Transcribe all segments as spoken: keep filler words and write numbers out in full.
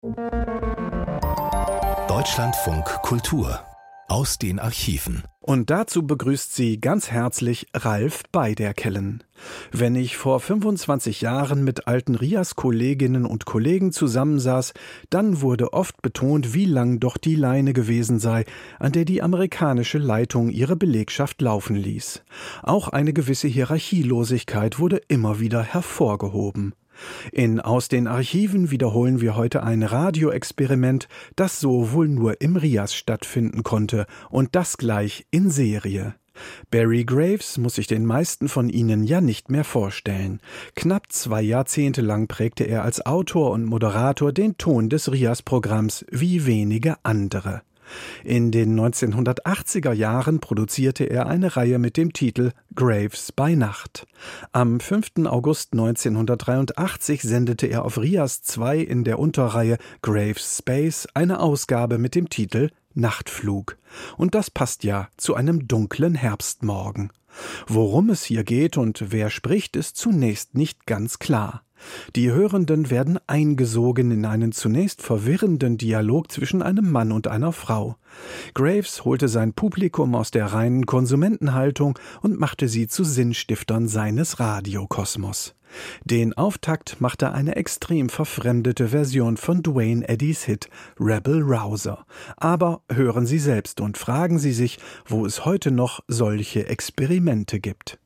Deutschlandfunk Kultur aus den Archiven. Und dazu begrüßt sie ganz herzlich Ralf Beiderkellen. Wenn ich vor fünfundzwanzig Jahren mit alten R I A S-Kolleginnen und Kollegen zusammensaß, dann wurde oft betont, wie lang doch die Leine gewesen sei, an der die amerikanische Leitung ihre Belegschaft laufen ließ. Auch eine gewisse Hierarchielosigkeit wurde immer wieder hervorgehoben. In Aus den Archiven wiederholen wir heute ein Radioexperiment, das so wohl nur im R I A S stattfinden konnte, und das gleich in Serie. Barry Graves muss sich den meisten von Ihnen ja nicht mehr vorstellen. Knapp zwei Jahrzehnte lang prägte er als Autor und Moderator den Ton des R I A S-Programms wie wenige andere. In den neunzehnhundertachtziger Jahren produzierte er eine Reihe mit dem Titel Graves bei Nacht. Am fünften August neunzehnhundertdreiundachtzig sendete er auf R I A S zwei in der Unterreihe Graves Space eine Ausgabe mit dem Titel Nachtflug. Und das passt ja zu einem dunklen Herbstmorgen. Worum es hier geht und wer spricht, ist zunächst nicht ganz klar. Die Hörenden werden eingesogen in einen zunächst verwirrenden Dialog zwischen einem Mann und einer Frau. Graves holte sein Publikum aus der reinen Konsumentenhaltung und machte sie zu Sinnstiftern seines Radiokosmos. Den Auftakt machte eine extrem verfremdete Version von Duane Eddy's Hit Rebel Rouser. Aber hören Sie selbst und fragen Sie sich, wo es heute noch solche Experimente gibt.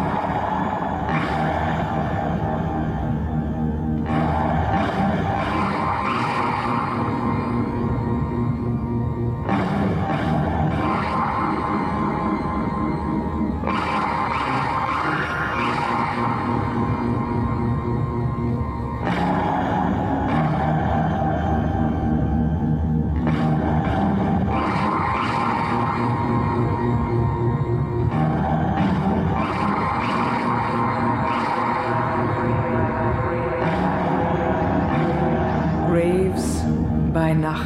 Graves bei Nacht.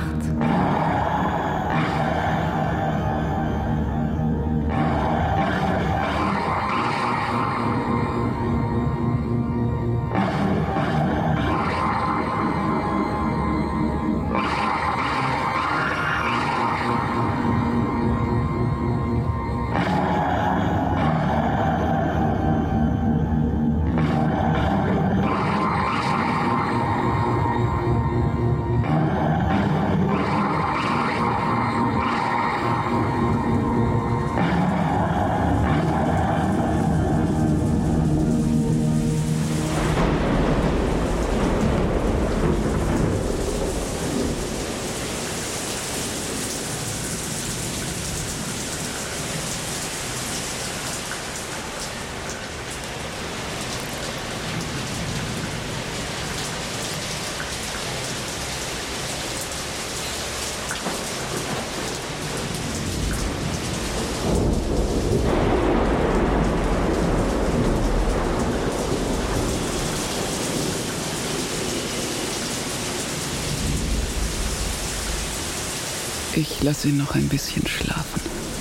Ich lasse ihn noch ein bisschen schlafen.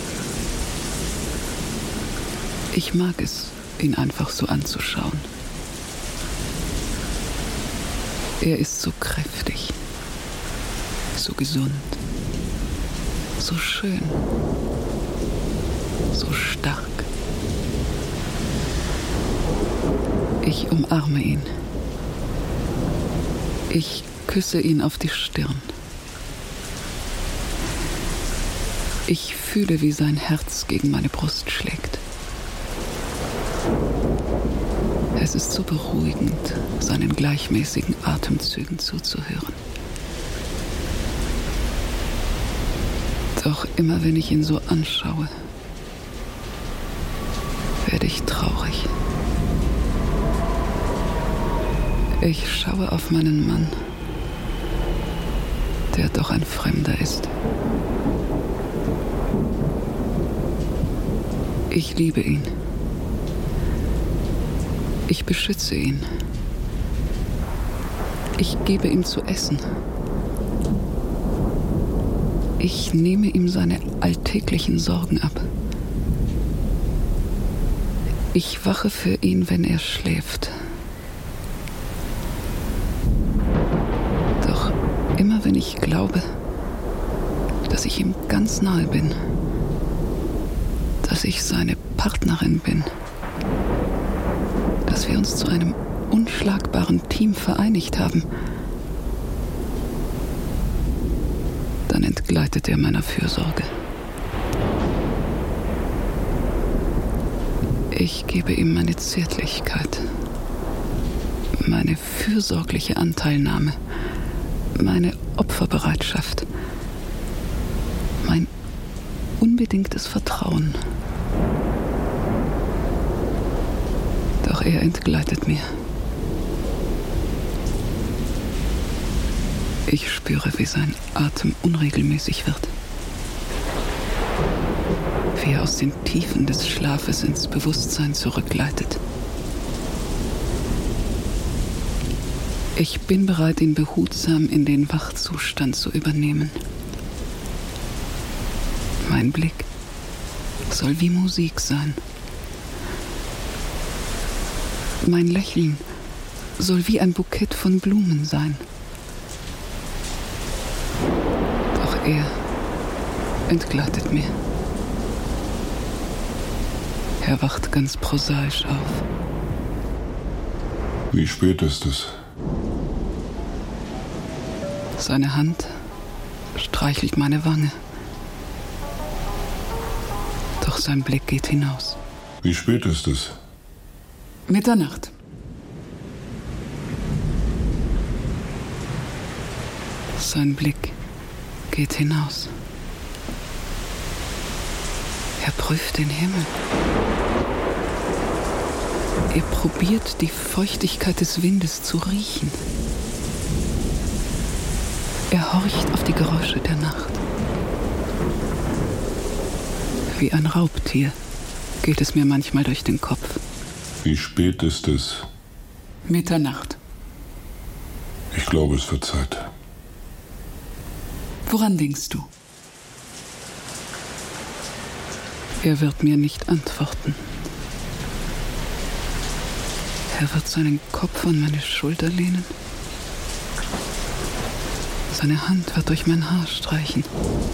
Ich mag es, ihn einfach so anzuschauen. Er ist so kräftig, so gesund, so schön, so stark. Ich umarme ihn. Ich küsse ihn auf die Stirn. Ich fühle, wie sein Herz gegen meine Brust schlägt. Es ist so beruhigend, seinen gleichmäßigen Atemzügen zuzuhören. Doch immer wenn ich ihn so anschaue, werde ich traurig. Ich schaue auf meinen Mann, der doch ein Fremder ist. Ich liebe ihn. Ich beschütze ihn. Ich gebe ihm zu essen. Ich nehme ihm seine alltäglichen Sorgen ab. Ich wache für ihn, wenn er schläft. Doch Immer wenn ich glaube, dass ich ihm ganz nahe bin, dass ich seine Partnerin bin, dass wir uns zu einem unschlagbaren Team vereinigt haben, dann entgleitet er meiner Fürsorge. Ich gebe ihm meine Zärtlichkeit, meine fürsorgliche Anteilnahme, meine Opferbereitschaft, mein unbedingtes Vertrauen. Doch er entgleitet mir. Ich spüre, wie sein Atem unregelmäßig wird, wie er aus den Tiefen des Schlafes ins Bewusstsein zurückgleitet. Ich bin bereit, ihn behutsam in den Wachzustand zu übernehmen. Mein Blick soll wie Musik sein. Mein Lächeln soll wie ein Bukett von Blumen sein. Doch er entgleitet mir. Er wacht ganz prosaisch auf. Wie spät ist es? Seine Hand streichelt meine Wange. Doch sein Blick geht hinaus. Wie spät ist es? Mitternacht. Sein Blick geht hinaus. Er prüft den Himmel. Er probiert, die Feuchtigkeit des Windes zu riechen. Er horcht auf die Geräusche der Nacht. Wie ein Raubtier geht es mir manchmal durch den Kopf. Wie spät ist es? Mitternacht. Ich glaube, es wird Zeit. Woran denkst du? Er wird mir nicht antworten. Er wird seinen Kopf an meine Schulter lehnen. Seine Hand wird durch mein Haar streichen.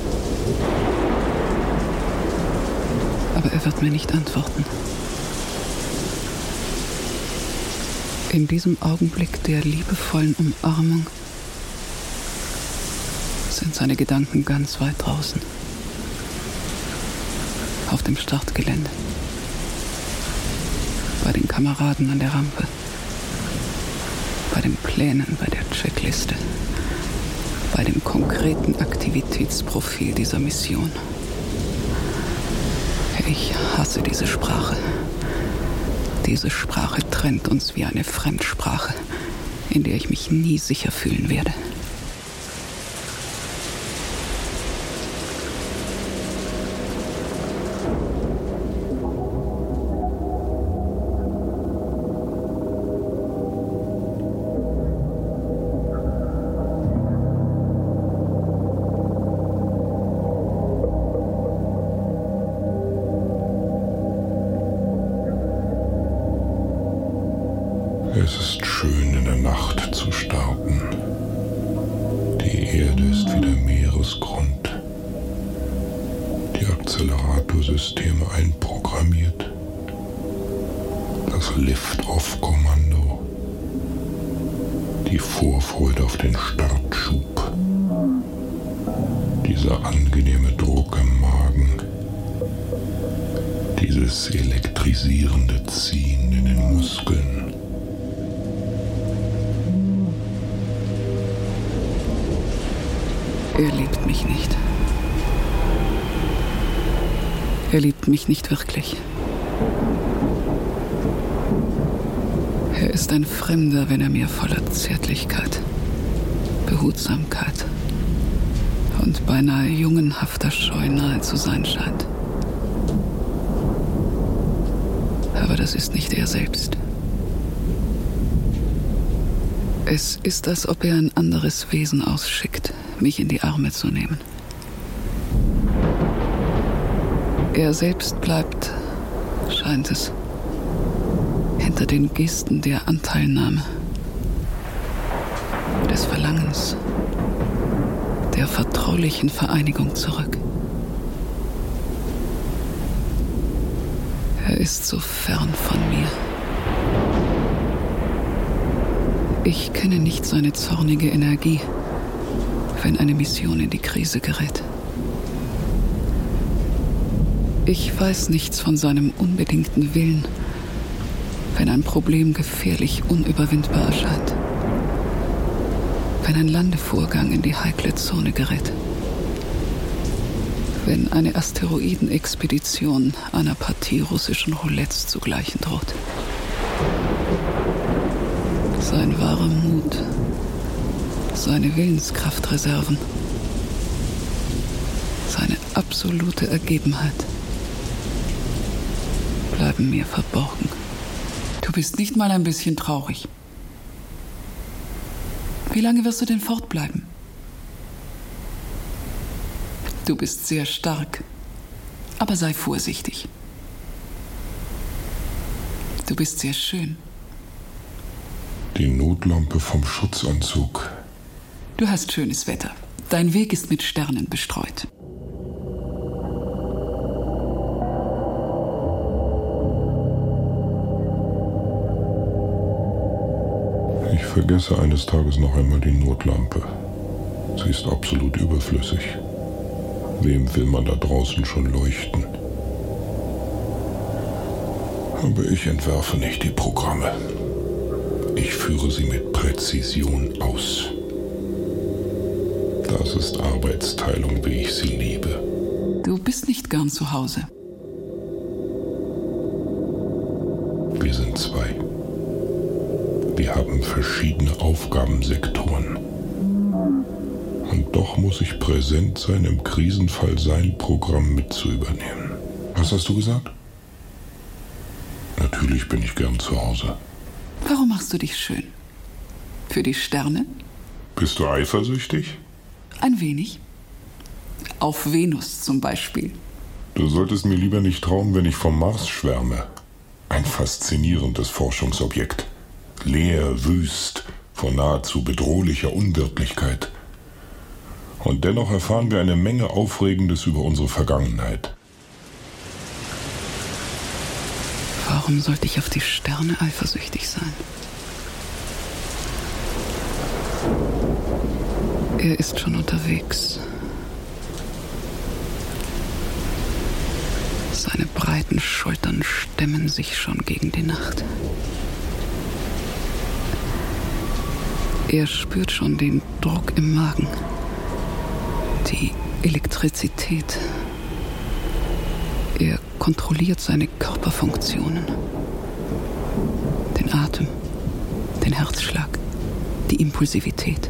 Aber er wird mir nicht antworten. In diesem Augenblick der liebevollen Umarmung sind seine Gedanken ganz weit draußen. Auf dem Startgelände. Bei den Kameraden an der Rampe. Bei den Plänen, bei der Checkliste. Bei dem konkreten Aktivitätsprofil dieser Mission. Ich hasse diese Sprache. Diese Sprache trennt uns wie eine Fremdsprache, in der ich mich nie sicher fühlen werde. Es ist schön, in der Nacht zu starten. Die Erde ist wie der Meeresgrund. Die Akzeleratorsysteme einprogrammiert. Das Lift-Off-Kommando. Die Vorfreude auf den Startschub. Dieser angenehme Druck im Magen. Dieses elektrisierende Ziehen in den Muskeln. Er liebt mich nicht. Er liebt mich nicht wirklich. Er ist ein Fremder, wenn er mir voller Zärtlichkeit, Behutsamkeit und beinahe jungenhafter Scheu nahe zu sein scheint. Aber das ist nicht er selbst. Es ist, als ob er ein anderes Wesen ausschickt, mich in die Arme zu nehmen. Er selbst bleibt, scheint es, hinter den Gesten der Anteilnahme, des Verlangens, vertraulichen Vereinigung zurück. Er ist so fern von mir. Ich kenne nicht seine zornige Energie, wenn eine Mission in die Krise gerät. Ich weiß nichts von seinem unbedingten Willen, wenn ein Problem gefährlich unüberwindbar erscheint. Wenn ein Landevorgang in die heikle Zone gerät. Wenn eine Asteroidenexpedition einer Partie russischen Roulettes zu gleichen droht. Sein wahrer Mut, seine Willenskraftreserven, seine absolute Ergebenheit bleiben mir verborgen. Du bist nicht mal ein bisschen traurig. Wie lange wirst du denn fortbleiben? Du bist sehr stark, aber sei vorsichtig. Du bist sehr schön. Die Notlampe vom Schutzanzug. Du hast schönes Wetter. Dein Weg ist mit Sternen bestreut. Ich vergesse eines Tages noch einmal die Notlampe. Sie ist absolut überflüssig. Wem will man da draußen schon leuchten? Aber ich entwerfe nicht die Programme. Ich führe sie mit Präzision aus. Das ist Arbeitsteilung, wie ich sie liebe. Du bist nicht gern zu Hause. Wir sind zwei. Wir haben verschiedene Aufgabensektoren. Und doch muss ich präsent sein, im Krisenfall sein Programm mit zu übernehmen. Was hast du gesagt? Natürlich bin ich gern zu Hause. Warum machst du dich schön? Für die Sterne? Bist du eifersüchtig? Ein wenig. Auf Venus zum Beispiel. Du solltest mir lieber nicht trauen, wenn ich vom Mars schwärme. Ein faszinierendes Forschungsobjekt. Leer, wüst, vor nahezu bedrohlicher Unwirtlichkeit. Und dennoch erfahren wir eine Menge Aufregendes über unsere Vergangenheit. Warum sollte ich auf die Sterne eifersüchtig sein? Er ist schon unterwegs. Seine breiten Schultern stemmen sich schon gegen die Nacht. Er spürt schon den Druck im Magen, die Elektrizität. Er kontrolliert seine Körperfunktionen, den Atem, den Herzschlag, die Impulsivität.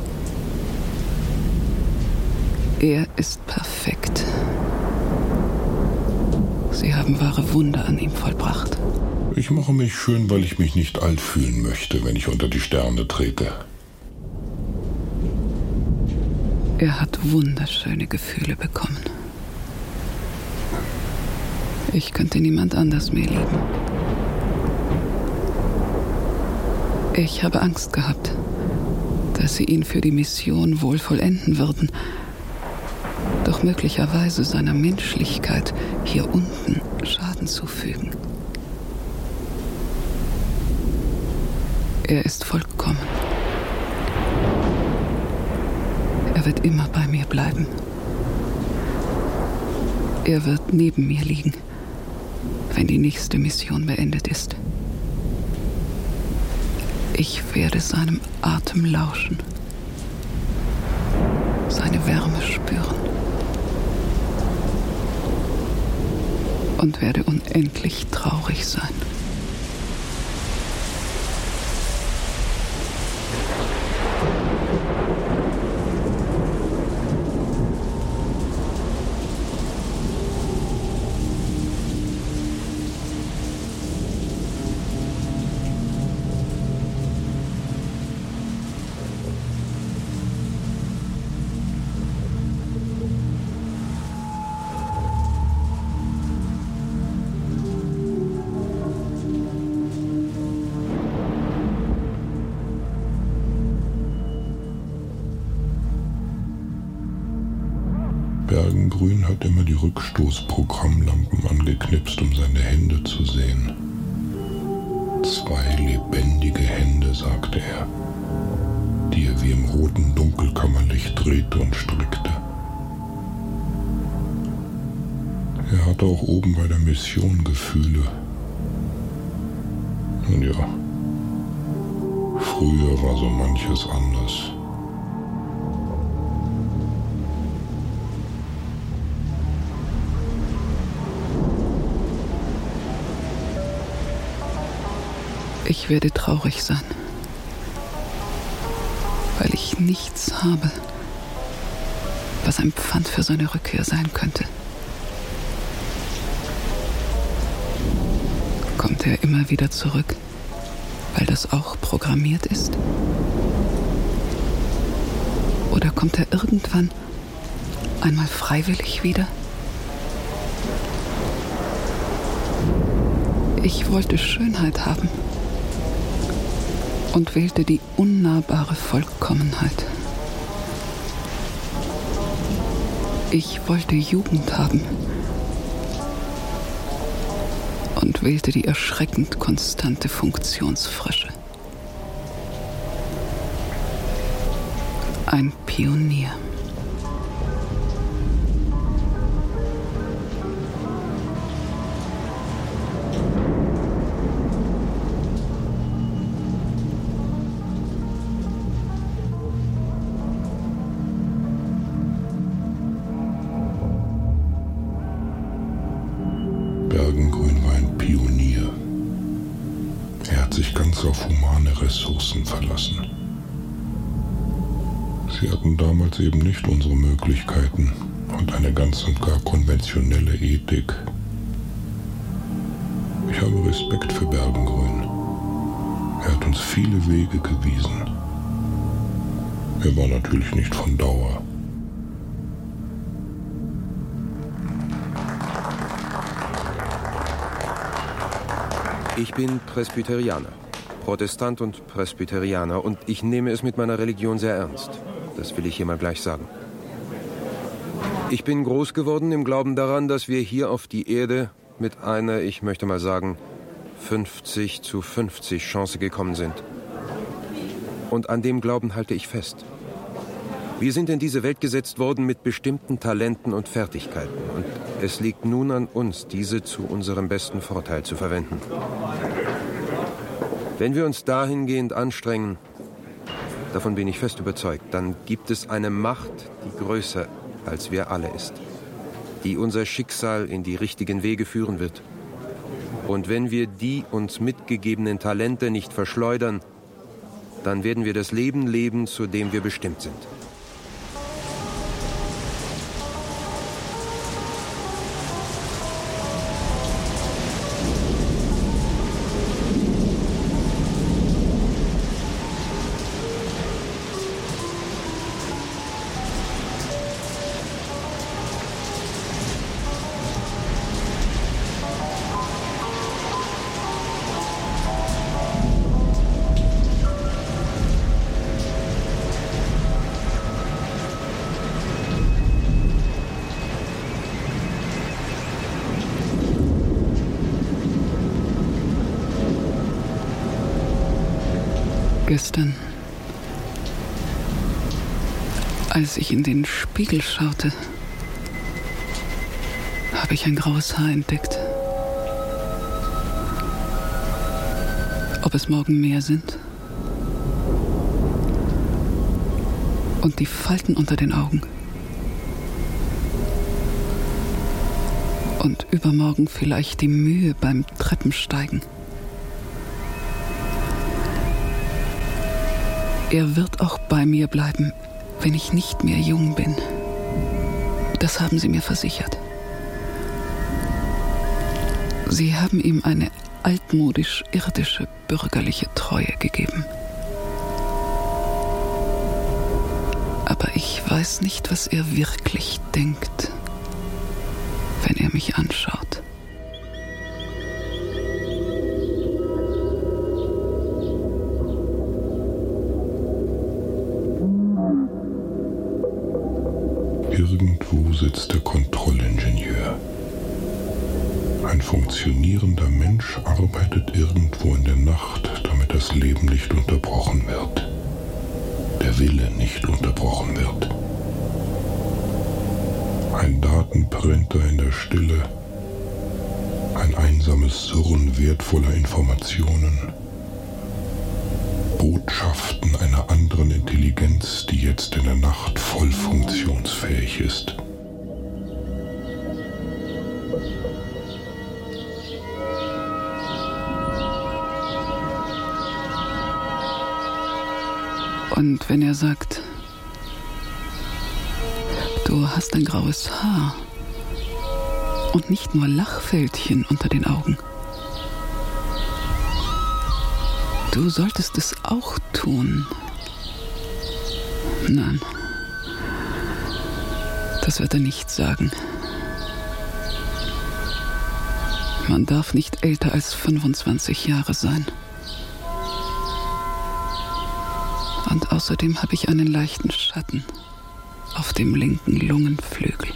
Er ist perfekt. Sie haben wahre Wunder an ihm vollbracht. Ich mache mich schön, weil ich mich nicht alt fühlen möchte, wenn ich unter die Sterne trete. Er hat wunderschöne Gefühle bekommen. Ich könnte niemand anders mehr lieben. Ich habe Angst gehabt, dass sie ihn für die Mission wohl vollenden würden, doch möglicherweise seiner Menschlichkeit hier unten Schaden zufügen. Er ist vollkommen. Er wird immer bei mir bleiben. Er wird neben mir liegen, wenn die nächste Mission beendet ist. Ich werde seinem Atem lauschen, seine Wärme spüren und werde unendlich traurig sein. Bergengrün hat immer die Rückstoßprogrammlampen angeknipst, um seine Hände zu sehen. Zwei lebendige Hände, sagte er, die er wie im roten Dunkelkammerlicht drehte und strickte. Er hatte auch oben bei der Mission Gefühle. Und ja, früher war so manches anders. Ich werde traurig sein, weil ich nichts habe, was ein Pfand für seine Rückkehr sein könnte. Kommt er immer wieder zurück, weil das auch programmiert ist? Oder kommt er irgendwann einmal freiwillig wieder? Ich wollte Schönheit haben und wählte die unnahbare Vollkommenheit. Ich wollte Jugend haben und wählte die erschreckend konstante Funktionsfrische. Ein Pionier. Bergengrün war ein Pionier. Er hat sich ganz auf humane Ressourcen verlassen. Sie hatten damals eben nicht unsere Möglichkeiten und eine ganz und gar konventionelle Ethik. Ich habe Respekt für Bergengrün. Er hat uns viele Wege gewiesen. Er war natürlich nicht von Dauer. Ich bin Presbyterianer, Protestant und Presbyterianer, und ich nehme es mit meiner Religion sehr ernst. Das will ich hier mal gleich sagen. Ich bin groß geworden im Glauben daran, dass wir hier auf die Erde mit einer, ich möchte mal sagen, fünfzig zu fünfzig Chance gekommen sind. Und an dem Glauben halte ich fest. Wir sind in diese Welt gesetzt worden mit bestimmten Talenten und Fertigkeiten. Und es liegt nun an uns, diese zu unserem besten Vorteil zu verwenden. Wenn wir uns dahingehend anstrengen, davon bin ich fest überzeugt, dann gibt es eine Macht, die größer als wir alle ist, die unser Schicksal in die richtigen Wege führen wird. Und wenn wir die uns mitgegebenen Talente nicht verschleudern, dann werden wir das Leben leben, zu dem wir bestimmt sind. Gestern, als ich in den Spiegel schaute, habe ich ein graues Haar entdeckt. Ob es morgen mehr sind? Und die Falten unter den Augen. Und übermorgen vielleicht die Mühe beim Treppensteigen. Er wird auch bei mir bleiben, wenn ich nicht mehr jung bin. Das haben Sie mir versichert. Sie haben ihm eine altmodisch-irdische bürgerliche Treue gegeben. Aber ich weiß nicht, was er wirklich denkt, wenn er mich anschaut. irgendwo sitzt der Kontrollingenieur. Ein funktionierender Mensch arbeitet irgendwo in der Nacht, damit das Leben nicht unterbrochen wird. Der Wille nicht unterbrochen wird. Ein Datenprinter in der Stille, ein einsames Surren wertvoller Informationen, Botschaften einer anderen Intelligenz, die jetzt in der Nacht voll funktionsfähig ist. Und wenn er sagt, du hast ein graues Haar und nicht nur Lachfältchen unter den Augen. Du solltest es auch tun. Nein, das wird er nicht sagen. Man darf nicht älter als fünfundzwanzig Jahre sein. Und außerdem habe ich einen leichten Schatten auf dem linken Lungenflügel.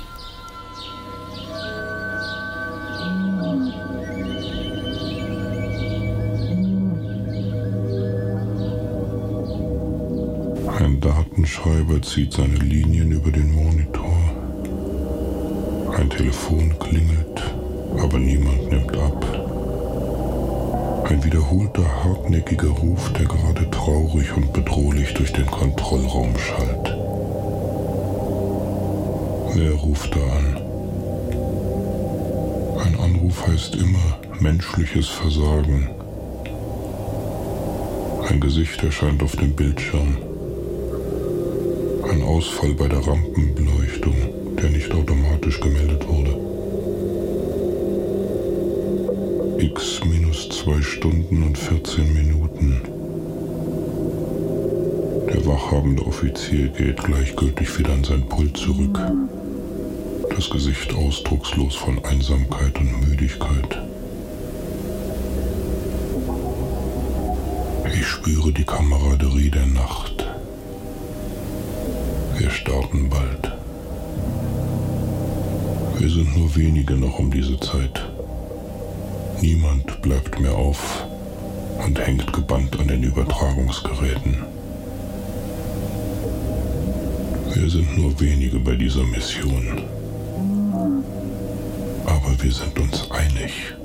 Ein Datenschreiber zieht seine Linien über den Monitor. Ein Telefon klingelt, aber niemand nimmt ab. Ein wiederholter, hartnäckiger Ruf, der gerade traurig und bedrohlich durch den Kontrollraum schallt. Wer ruft da an? Ein Anruf heißt immer menschliches Versagen. Ein Gesicht erscheint auf dem Bildschirm. Ein Ausfall bei der Rampenbeleuchtung, der nicht automatisch gemeldet wurde. X minus zwei Stunden und vierzehn Minuten. Der wachhabende Offizier geht gleichgültig wieder an sein Pult zurück. Das Gesicht ausdruckslos von Einsamkeit und Müdigkeit. Ich spüre die Kameraderie der Nacht. Wir starten bald. Wir sind nur wenige noch um diese Zeit. Niemand bleibt mehr auf und hängt gebannt an den Übertragungsgeräten. Wir sind nur wenige bei dieser Mission. Aber wir sind uns einig.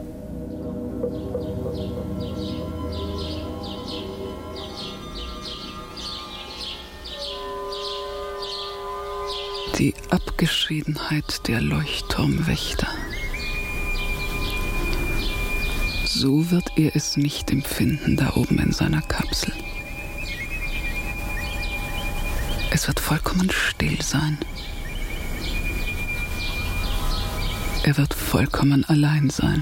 Die Abgeschiedenheit der Leuchtturmwächter. So wird er es nicht empfinden, da oben in seiner Kapsel. Es wird vollkommen still sein. Er wird vollkommen allein sein.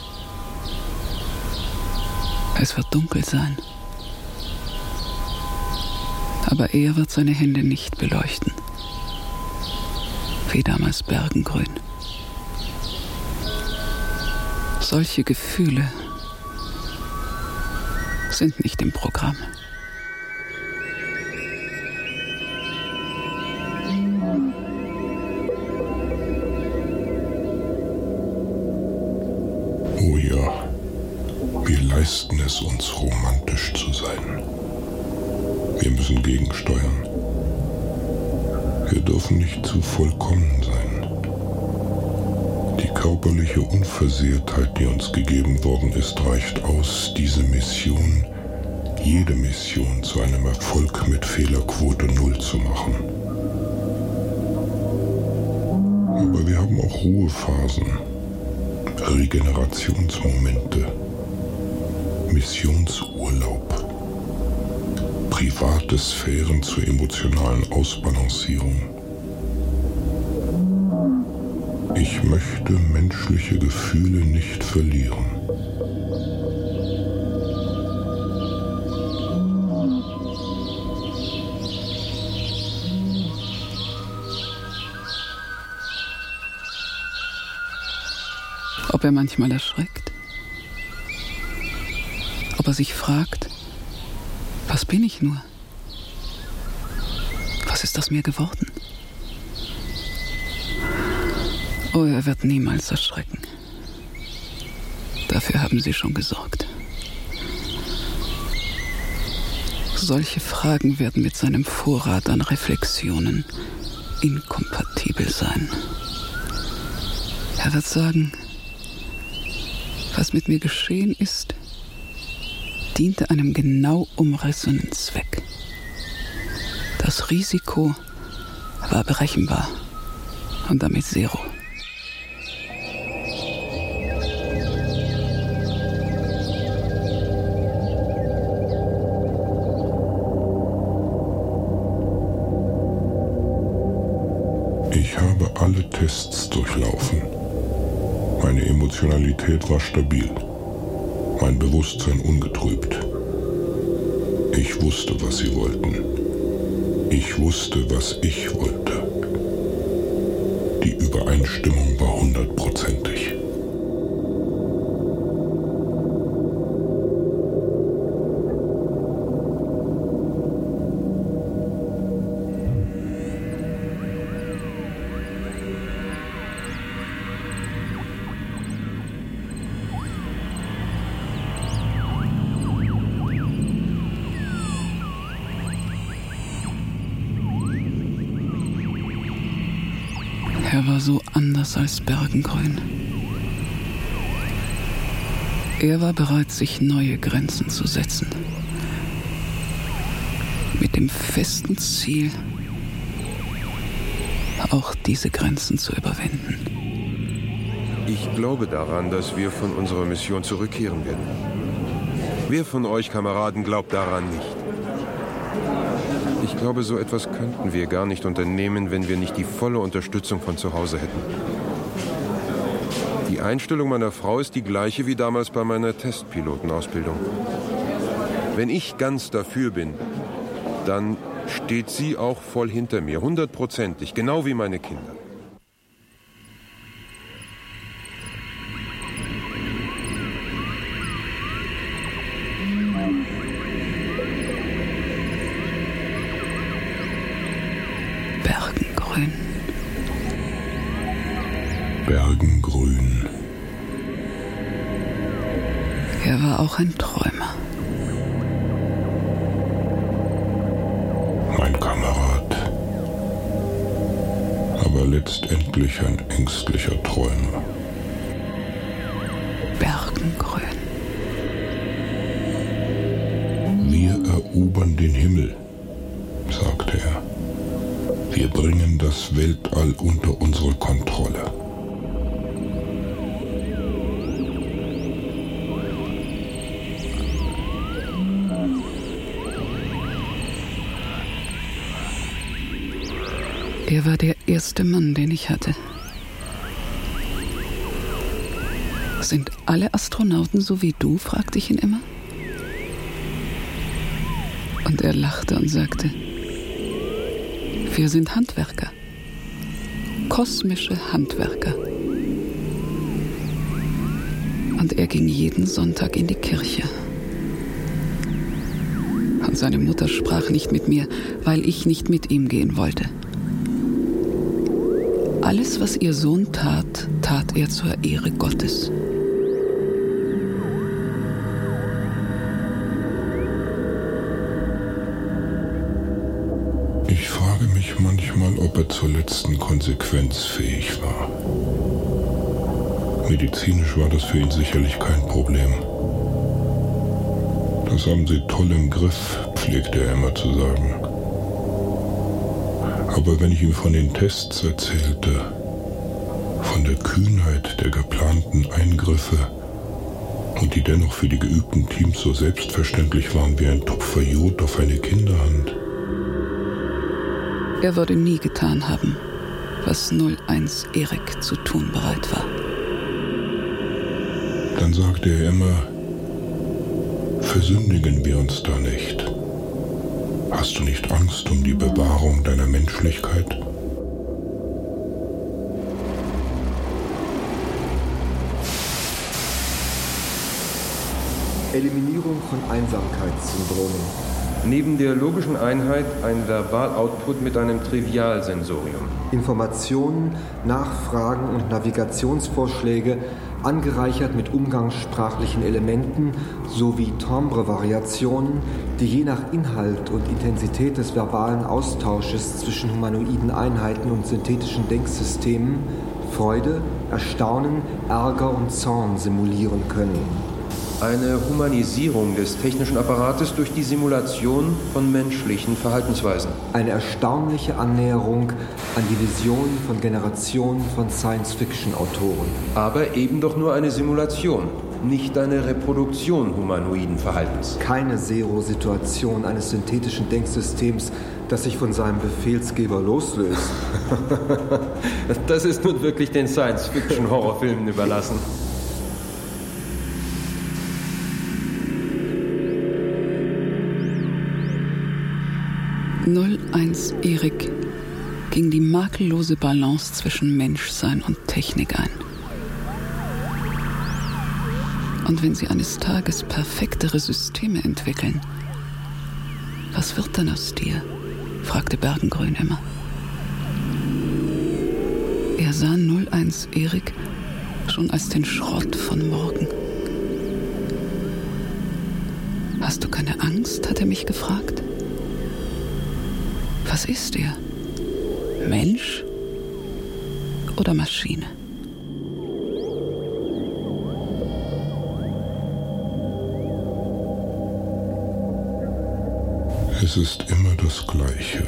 Es wird dunkel sein. Aber er wird seine Hände nicht beleuchten. Wie damals Bergengrün. Solche Gefühle sind nicht im Programm. Oh ja, wir leisten es uns, romantisch zu sein. Wir müssen gegensteuern. Wir dürfen nicht zu vollkommen sein. Die körperliche Unversehrtheit, die uns gegeben worden ist, reicht aus, diese Mission, jede Mission zu einem Erfolg mit Fehlerquote null zu machen. Aber wir haben auch Ruhephasen, Regenerationsmomente, Missionsurlaub, private Sphären zur emotionalen Ausbalancierung. Ich möchte menschliche Gefühle nicht verlieren. Ob er manchmal erschreckt? Ob er sich fragt, was bin ich nur? Was ist aus mir geworden? Oh, er wird niemals erschrecken. Dafür haben Sie schon gesorgt. Solche Fragen werden mit seinem Vorrat an Reflexionen inkompatibel sein. Er wird sagen, was mit mir geschehen ist, diente einem genau umrissenen Zweck. Das Risiko war berechenbar und damit Zero. Ich habe alle Tests durchlaufen. Meine Emotionalität war stabil, mein Bewusstsein ungetrübt. Ich wusste, was sie wollten. Ich wusste, was ich wollte. Die Übereinstimmung war hundertprozentig. Er war so anders als Bergengrün. Er war bereit, sich neue Grenzen zu setzen. Mit dem festen Ziel, auch diese Grenzen zu überwinden. Ich glaube daran, dass wir von unserer Mission zurückkehren werden. Wer von euch Kameraden glaubt daran nicht? Ich glaube, so etwas könnten wir gar nicht unternehmen, wenn wir nicht die volle Unterstützung von zu Hause hätten. Die Einstellung meiner Frau ist die gleiche wie damals bei meiner Testpilotenausbildung. Wenn ich ganz dafür bin, dann steht sie auch voll hinter mir, hundertprozentig, genau wie meine Kinder. Bergengrün. Bergengrün. Er war auch ein Träumer. Mein Kamerad. Aber letztendlich ein ängstlicher Träumer. Bergengrün. Wir erobern den Himmel, sagte er. Wir bringen das Weltall unter unsere Kontrolle. Er war der erste Mann, den ich hatte. Sind alle Astronauten so wie du? Fragte ich ihn immer. Und er lachte und sagte, wir sind Handwerker. Kosmische Handwerker. Und er ging jeden Sonntag in die Kirche. Und seine Mutter sprach nicht mit mir, weil ich nicht mit ihm gehen wollte. Alles, was ihr Sohn tat, tat er zur Ehre Gottes. Ich frage mich manchmal, ob er zur letzten Konsequenz fähig war. Medizinisch war das für ihn sicherlich kein Problem. Das haben sie toll im Griff, pflegte er immer zu sagen. Aber wenn ich ihm von den Tests erzählte, von der Kühnheit der geplanten Eingriffe und die dennoch für die geübten Teams so selbstverständlich waren wie ein Tupfer Jod auf eine Kinderhand. Er würde nie getan haben, was null eins Erik zu tun bereit war. Dann sagte er immer, versündigen wir uns da nicht. Hast du nicht Angst um die Bewahrung deiner Menschlichkeit? Eliminierung von Einsamkeitssyndromen. Neben der logischen Einheit ein Verbal-Output mit einem Trivialsensorium. Informationen, Nachfragen und Navigationsvorschläge, angereichert mit umgangssprachlichen Elementen sowie Timbre-Variationen, die je nach Inhalt und Intensität des verbalen Austausches zwischen humanoiden Einheiten und synthetischen Denksystemen Freude, Erstaunen, Ärger und Zorn simulieren können. Eine Humanisierung des technischen Apparates durch die Simulation von menschlichen Verhaltensweisen. Eine erstaunliche Annäherung an die Visionen von Generationen von Science-Fiction-Autoren. Aber eben doch nur eine Simulation, nicht eine Reproduktion humanoiden Verhaltens. Keine Zero-Situation eines synthetischen Denksystems, das sich von seinem Befehlsgeber loslöst. Das ist nun wirklich den Science-Fiction-Horrorfilmen überlassen. null eins Erik ging die makellose Balance zwischen Menschsein und Technik ein. Und wenn sie eines Tages perfektere Systeme entwickeln, was wird dann aus dir? Fragte Bergengrün immer. Er sah null eins Erik schon als den Schrott von morgen. Hast du keine Angst? Hat er mich gefragt. Was ist er? Mensch oder Maschine? Es ist immer das Gleiche.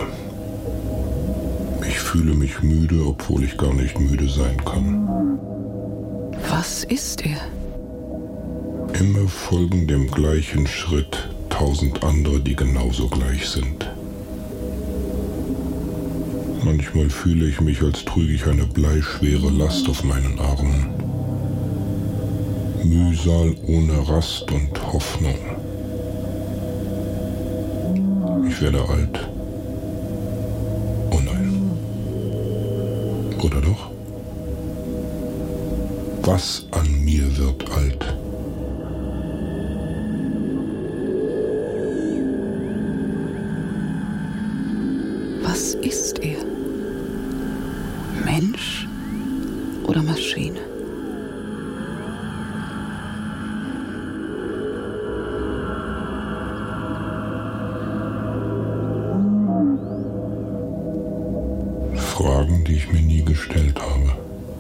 Ich fühle mich müde, obwohl ich gar nicht müde sein kann. Was ist er? Immer folgen dem gleichen Schritt tausend andere, die genauso gleich sind. Manchmal fühle ich mich, als trüge ich eine bleischwere Last auf meinen Armen. Mühsal ohne Rast und Hoffnung. Ich werde alt. Oh nein. Oder doch? Was an mir wird alt? Was ist er? Mensch oder Maschine? Fragen, die ich mir nie gestellt habe.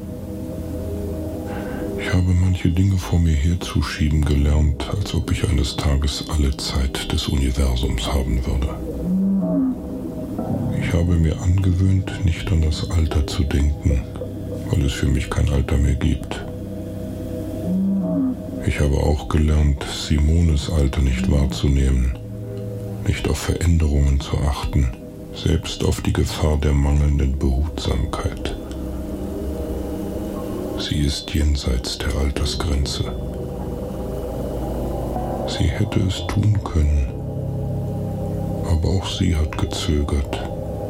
Ich habe manche Dinge vor mir herzuschieben gelernt, als ob ich eines Tages alle Zeit des Universums haben würde. Ich habe mir angewöhnt, nicht an das Alter zu denken, weil es für mich kein Alter mehr gibt. Ich habe auch gelernt, Simones Alter nicht wahrzunehmen, nicht auf Veränderungen zu achten, selbst auf die Gefahr der mangelnden Behutsamkeit. Sie ist jenseits der Altersgrenze. Sie hätte es tun können, aber auch sie hat gezögert.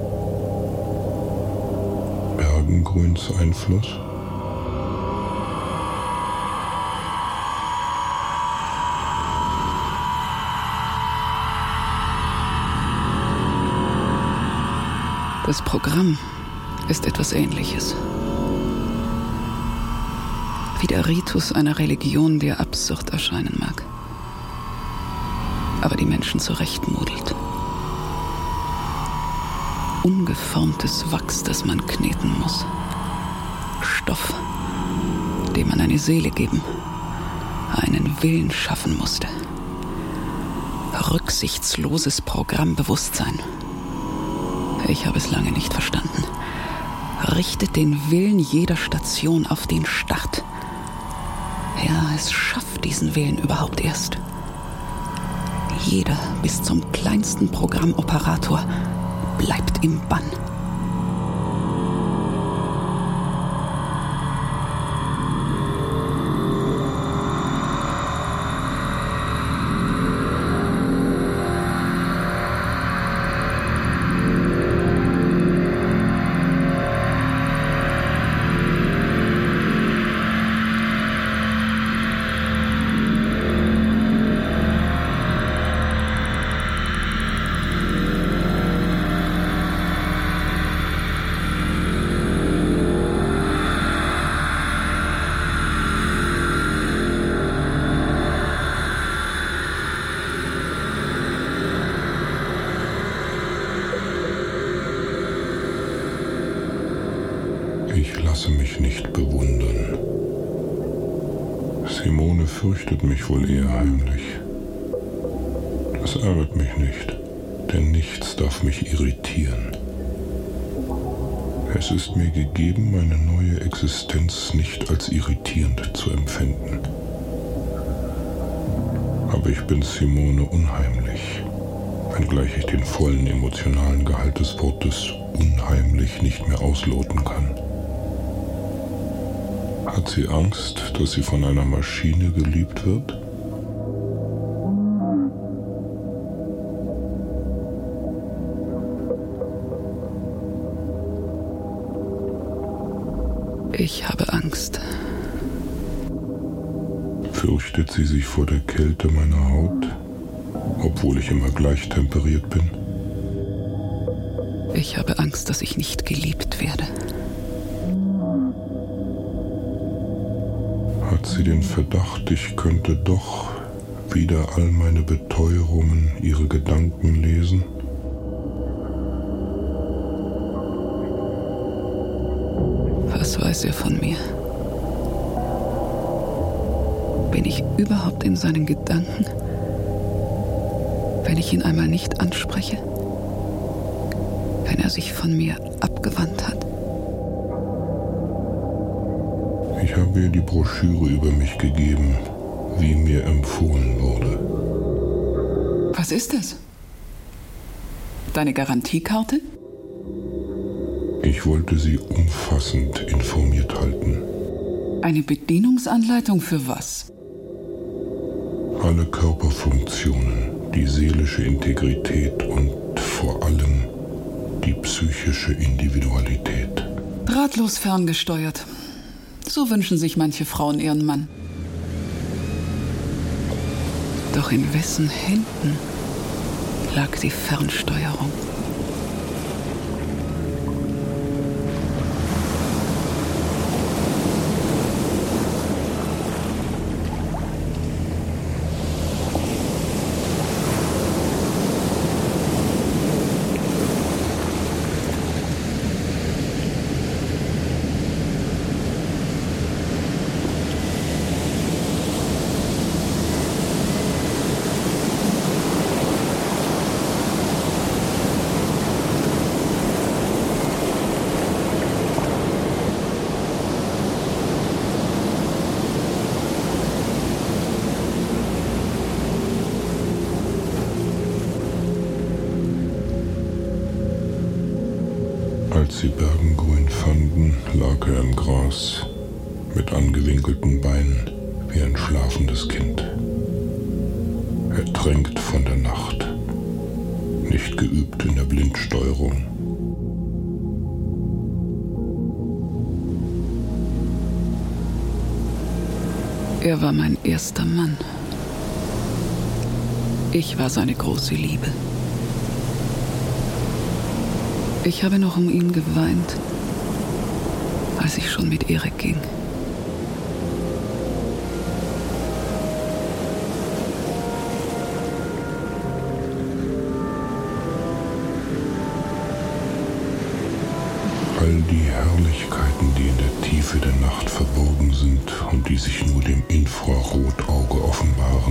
Bergengrüns Einfluss? Das Programm ist etwas Ähnliches. Wie der Ritus einer Religion, der absurd erscheinen mag, aber die Menschen zurechtmodelt. Ungeformtes Wachs, das man kneten muss. Stoff, dem man eine Seele geben, einen Willen schaffen musste. Rücksichtsloses Programmbewusstsein. Ich habe es lange nicht verstanden. Richtet den Willen jeder Station auf den Start. Ja, es schafft diesen Willen überhaupt erst. Jeder bis zum kleinsten Programmoperator bleibt im Bann. Ich lasse mich nicht bewundern. Simone fürchtet mich wohl eher heimlich. Das ärgert mich nicht, denn nichts darf mich irritieren. Es ist mir gegeben, meine neue Existenz nicht als irritierend zu empfinden. Aber ich bin Simone unheimlich, wenngleich ich den vollen emotionalen Gehalt des Wortes unheimlich nicht mehr ausloten kann. Hat sie Angst, dass sie von einer Maschine geliebt wird? Ich habe Angst. Fürchtet sie sich vor der Kälte meiner Haut, obwohl ich immer gleich temperiert bin? Ich habe Angst, dass ich nicht geliebt werde. Hat sie den Verdacht, ich könnte doch wieder all meine Beteuerungen, ihre Gedanken lesen? Was weiß er von mir? Bin ich überhaupt in seinen Gedanken, wenn ich ihn einmal nicht anspreche? Wenn er sich von mir abgewandt hat? Ich habe ihr die Broschüre über mich gegeben, wie mir empfohlen wurde. Was ist das? Deine Garantiekarte? Ich wollte sie umfassend informiert halten. Eine Bedienungsanleitung für was? Alle Körperfunktionen, die seelische Integrität und vor allem die psychische Individualität. Drahtlos ferngesteuert. So wünschen sich manche Frauen ihren Mann. Doch in wessen Händen lag die Fernsteuerung? Als sie Bergengrün fanden, lag er im Gras, mit angewinkelten Beinen, wie ein schlafendes Kind. Ertränkt von der Nacht, nicht geübt in der Blindsteuerung. Er war mein erster Mann. Ich war seine große Liebe. Ich habe noch um ihn geweint, als ich schon mit Erik ging. All die Herrlichkeiten, die in der Tiefe der Nacht verborgen sind und die sich nur dem Infrarotauge offenbaren.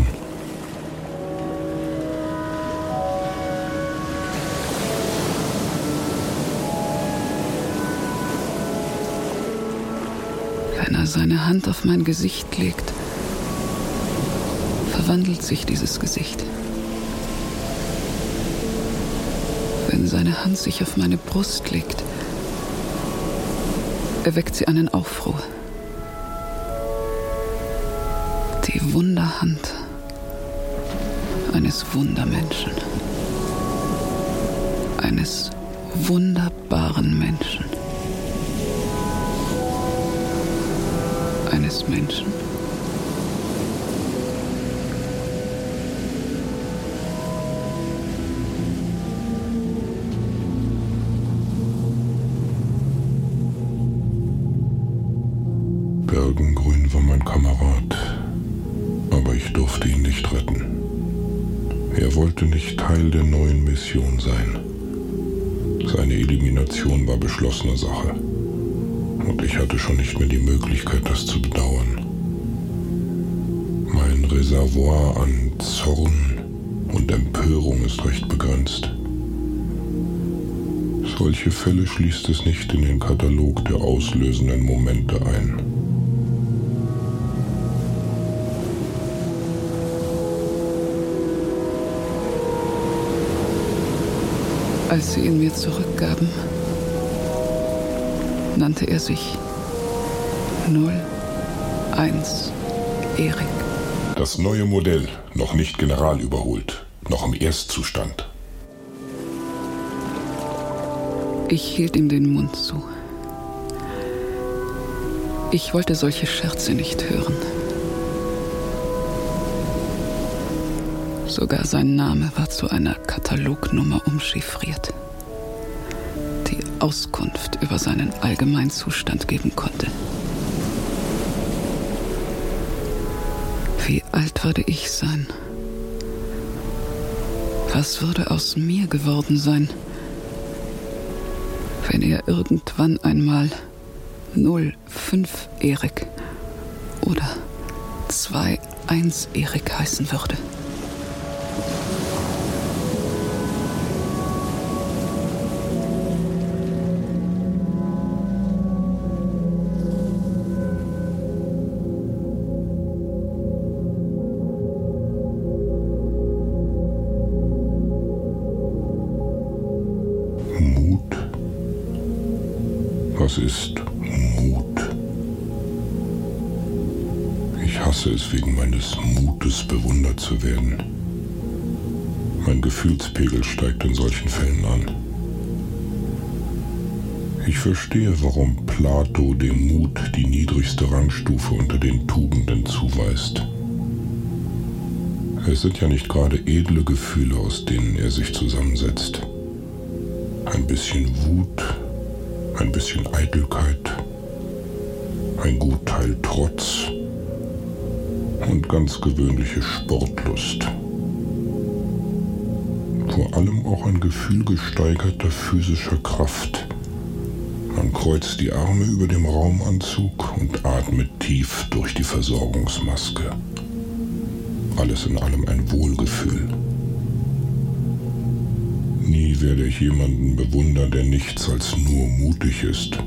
Wenn er seine Hand auf mein Gesicht legt, verwandelt sich dieses Gesicht. Wenn seine Hand sich auf meine Brust legt, erweckt sie einen Aufruhr. Die Wunderhand eines Wundermenschen. Eines wunderbaren Menschen. Eines Menschen. Bergengrün war mein Kamerad, aber ich durfte ihn nicht retten. Er wollte nicht Teil der neuen Mission sein. Seine Elimination war beschlossene Sache. und ich hatte schon nicht mehr die Möglichkeit, das zu bedauern. Mein Reservoir an Zorn und Empörung ist recht begrenzt. Solche Fälle schließt es nicht in den Katalog der auslösenden Momente ein. Als sie ihn mir zurückgaben, nannte er sich null eins Erik. Das neue Modell, noch nicht general überholt, noch im Erstzustand. Ich hielt ihm den Mund zu. Ich wollte solche Scherze nicht hören. Sogar sein Name war zu einer Katalognummer umchiffriert, die Auskunft über seinen Allgemeinzustand geben konnte. Wie alt würde ich sein? Was würde aus mir geworden sein, wenn er irgendwann einmal null fünf Erik oder zwei eins Erik heißen würde? Was ist Mut? Ich hasse es, wegen meines Mutes bewundert zu werden. Mein Gefühlspegel steigt in solchen Fällen an. Ich verstehe, warum Plato dem Mut die niedrigste Rangstufe unter den Tugenden zuweist. Es sind ja nicht gerade edle Gefühle, aus denen er sich zusammensetzt. Ein bisschen Wut, ein bisschen Eitelkeit, ein Gutteil Trotz und ganz gewöhnliche Sportlust. Vor allem auch ein Gefühl gesteigerter physischer Kraft. Man kreuzt die Arme über dem Raumanzug und atmet tief durch die Versorgungsmaske. Alles in allem ein Wohlgefühl. Nie werde ich jemanden bewundern, der nichts als nur mutig ist.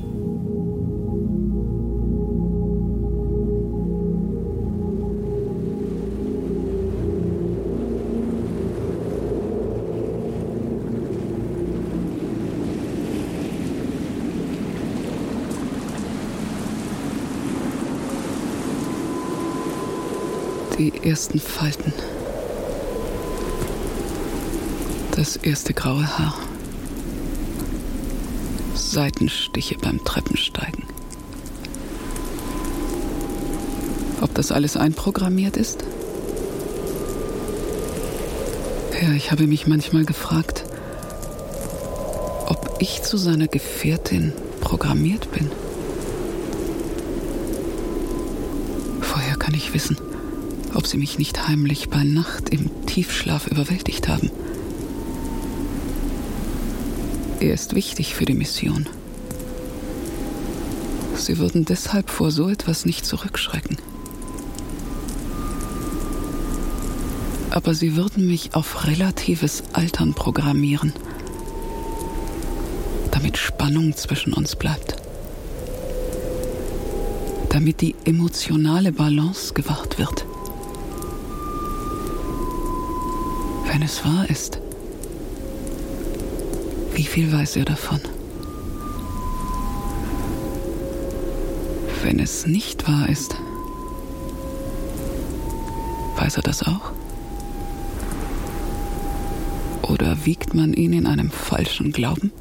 Die ersten Falten. Das erste graue Haar. Seitenstiche beim Treppensteigen. Ob das alles einprogrammiert ist? Ja, ich habe mich manchmal gefragt, ob ich zu seiner Gefährtin programmiert bin. Woher kann ich wissen, ob sie mich nicht heimlich bei Nacht im Tiefschlaf überwältigt haben? Er ist wichtig für die Mission. Sie würden deshalb vor so etwas nicht zurückschrecken. Aber sie würden mich auf relatives Altern programmieren, damit Spannung zwischen uns bleibt. Damit die emotionale Balance gewahrt wird. Wenn es wahr ist, wie viel weiß er davon? Wenn es nicht wahr ist, weiß er das auch? Oder wiegt man ihn in einem falschen Glauben?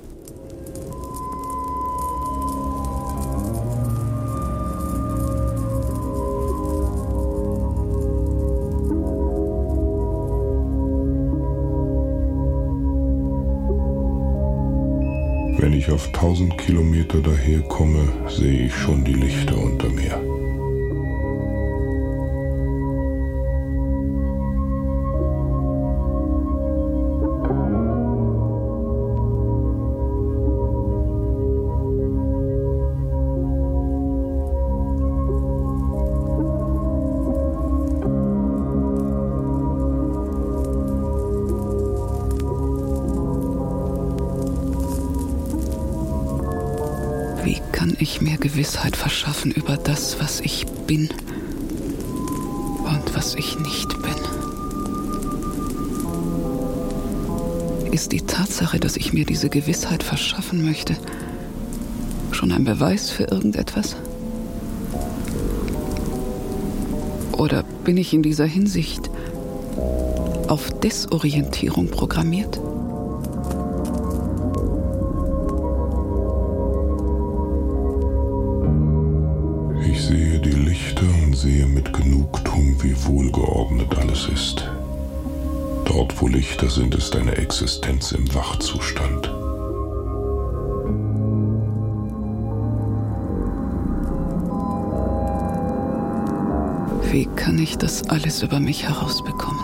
Wenn ich auf tausend Kilometer daherkomme, sehe ich schon die Lichter unter mir. Wie kann ich mir Gewissheit verschaffen über das, was ich bin und was ich nicht bin? Ist die Tatsache, dass ich mir diese Gewissheit verschaffen möchte, schon ein Beweis für irgendetwas? Oder bin ich in dieser Hinsicht auf Desorientierung programmiert? Ich sehe die Lichter und sehe mit Genugtuung, wie wohlgeordnet alles ist. Dort, wo Lichter sind, ist deine Existenz im Wachzustand. Wie kann ich das alles über mich herausbekommen?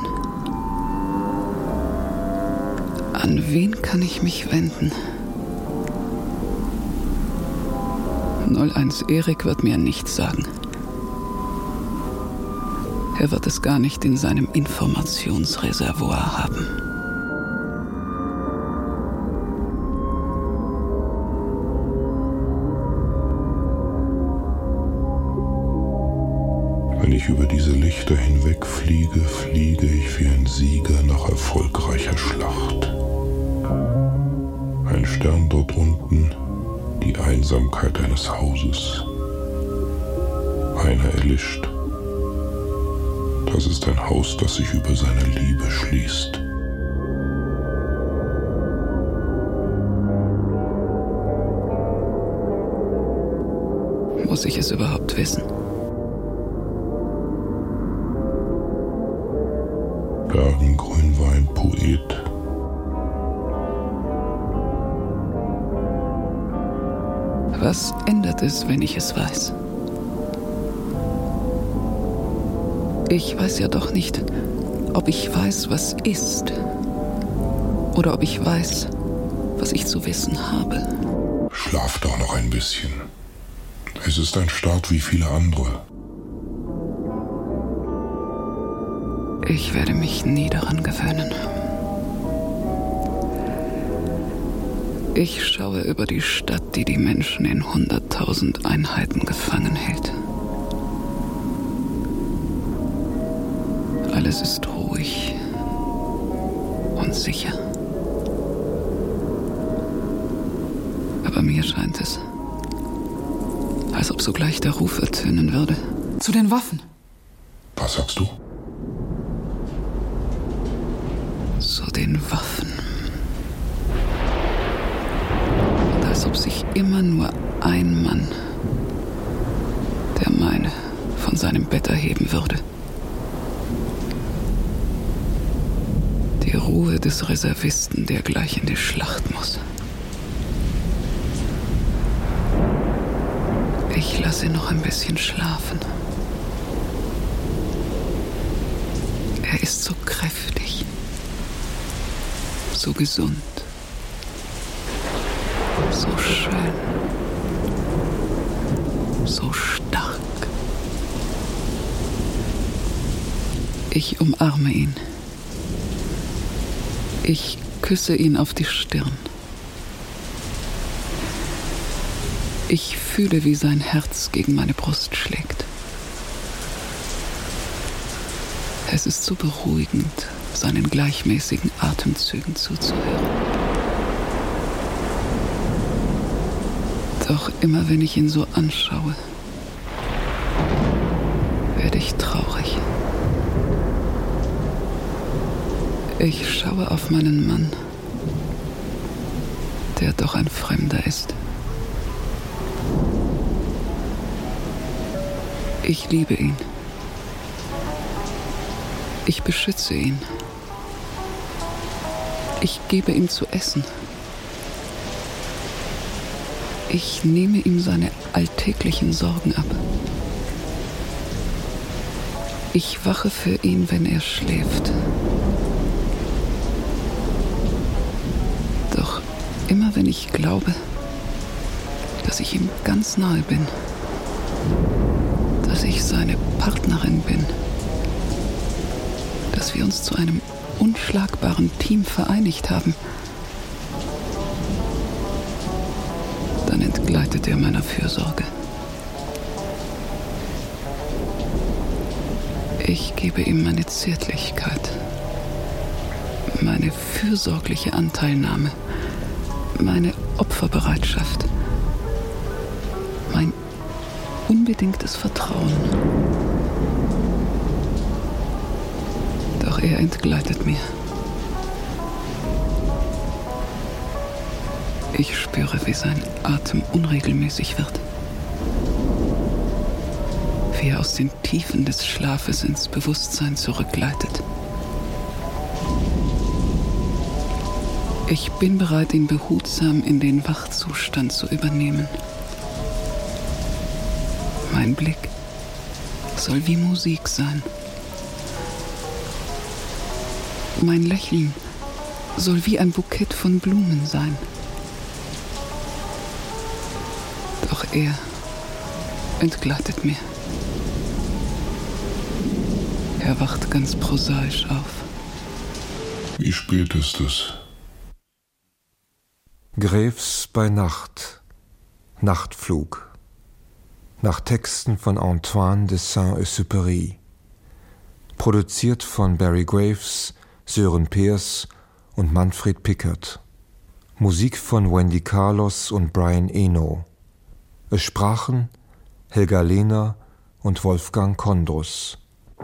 An wen kann ich mich wenden? null eins Erik wird mir nichts sagen. Er wird es gar nicht in seinem Informationsreservoir haben. Wenn ich über diese Lichter hinwegfliege, fliege ich wie ein Sieger nach erfolgreicher Schlacht. Ein Stern dort unten, die Einsamkeit eines Hauses. Einer erlischt. Das ist ein Haus, das sich über seine Liebe schließt. Muss ich es überhaupt wissen? Bergengrün war ein Poet. Was ändert es, wenn ich es weiß? Ich weiß ja doch nicht, ob ich weiß, was ist, oder ob ich weiß, was ich zu wissen habe. Schlaf doch noch ein bisschen. Es ist ein Start wie viele andere. Ich werde mich nie daran gewöhnen. Ich schaue über die Stadt, die die Menschen in hunderttausend Einheiten gefangen hält. Alles ist ruhig und sicher. Aber mir scheint es, als ob sogleich der Ruf ertönen würde. Zu den Waffen. Was sagst du? Zu den Waffen. Und als ob sich immer nur ein Mann, der meine, von seinem Bett erheben würde. Die Ruhe des Reservisten, der gleich in die Schlacht muss. Ich lasse ihn noch ein bisschen schlafen. Er ist so kräftig, so gesund, so schön, so stark. Ich umarme ihn. Ich küsse ihn auf die Stirn. Ich fühle, wie sein Herz gegen meine Brust schlägt. Es ist so beruhigend, seinen gleichmäßigen Atemzügen zuzuhören. Doch immer wenn ich ihn so anschaue, werde ich traurig. Ich schaue auf meinen Mann, der doch ein Fremder ist. Ich liebe ihn. Ich beschütze ihn. Ich gebe ihm zu essen. Ich nehme ihm seine alltäglichen Sorgen ab. Ich wache für ihn, wenn er schläft. Doch immer wenn ich glaube, dass ich ihm ganz nahe bin, dass ich seine Partnerin bin, dass wir uns zu einem unschlagbaren Team vereinigt haben, dann entgleitet entgleitet er meiner Fürsorge. Ich gebe ihm meine Zärtlichkeit, meine fürsorgliche Anteilnahme, meine Opferbereitschaft, mein unbedingtes Vertrauen. Doch er entgleitet mir. Ich spüre, wie sein Atem unregelmäßig wird. Wie er aus den Tiefen des Schlafes ins Bewusstsein zurückgleitet. Ich bin bereit, ihn behutsam in den Wachzustand zu übernehmen. Mein Blick soll wie Musik sein. Mein Lächeln soll wie ein Bukett von Blumen sein. Doch er entgleitet mir. Er wacht ganz prosaisch auf. Wie spät ist es? Graves bei Nacht. Nachtflug. Nach Texten von Antoine de Saint-Exupéry. Produziert von Barry Graves, Sören Peers und Manfred Pickert. Musik von Wendy Carlos und Brian Eno. Es sprachen Helga Lehner und Wolfgang Kondrus.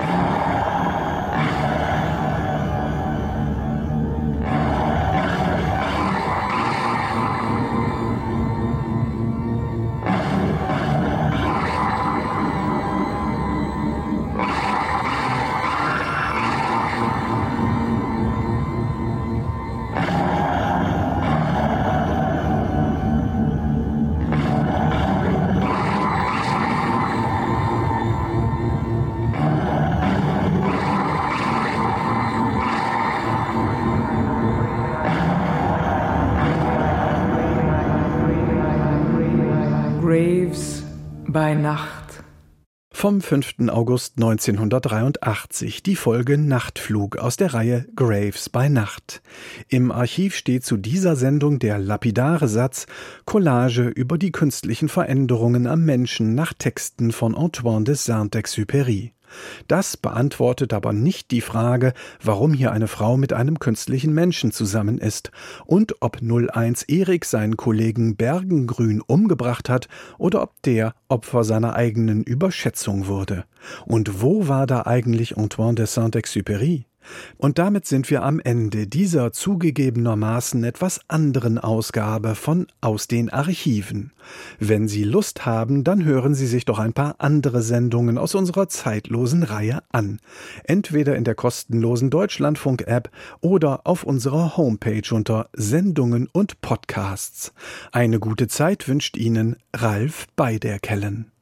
Graves bei Nacht. Vom fünften August neunzehnhundertdreiundachtzig, die Folge Nachtflug aus der Reihe Graves bei Nacht. Im Archiv steht zu dieser Sendung der lapidare Satz Collage über die künstlichen Veränderungen am Menschen nach Texten von Antoine de Saint-Exupéry. Das beantwortet aber nicht die Frage, warum hier eine Frau mit einem künstlichen Menschen zusammen ist und ob null eins Erik seinen Kollegen Bergengrün umgebracht hat oder ob der Opfer seiner eigenen Überschätzung wurde. Und wo war da eigentlich Antoine de Saint-Exupéry? Und damit sind wir am Ende dieser zugegebenermaßen etwas anderen Ausgabe von Aus den Archiven. Wenn Sie Lust haben, dann hören Sie sich doch ein paar andere Sendungen aus unserer zeitlosen Reihe an. Entweder in der kostenlosen Deutschlandfunk-App oder auf unserer Homepage unter Sendungen und Podcasts. Eine gute Zeit wünscht Ihnen Ralf Beiderkellen.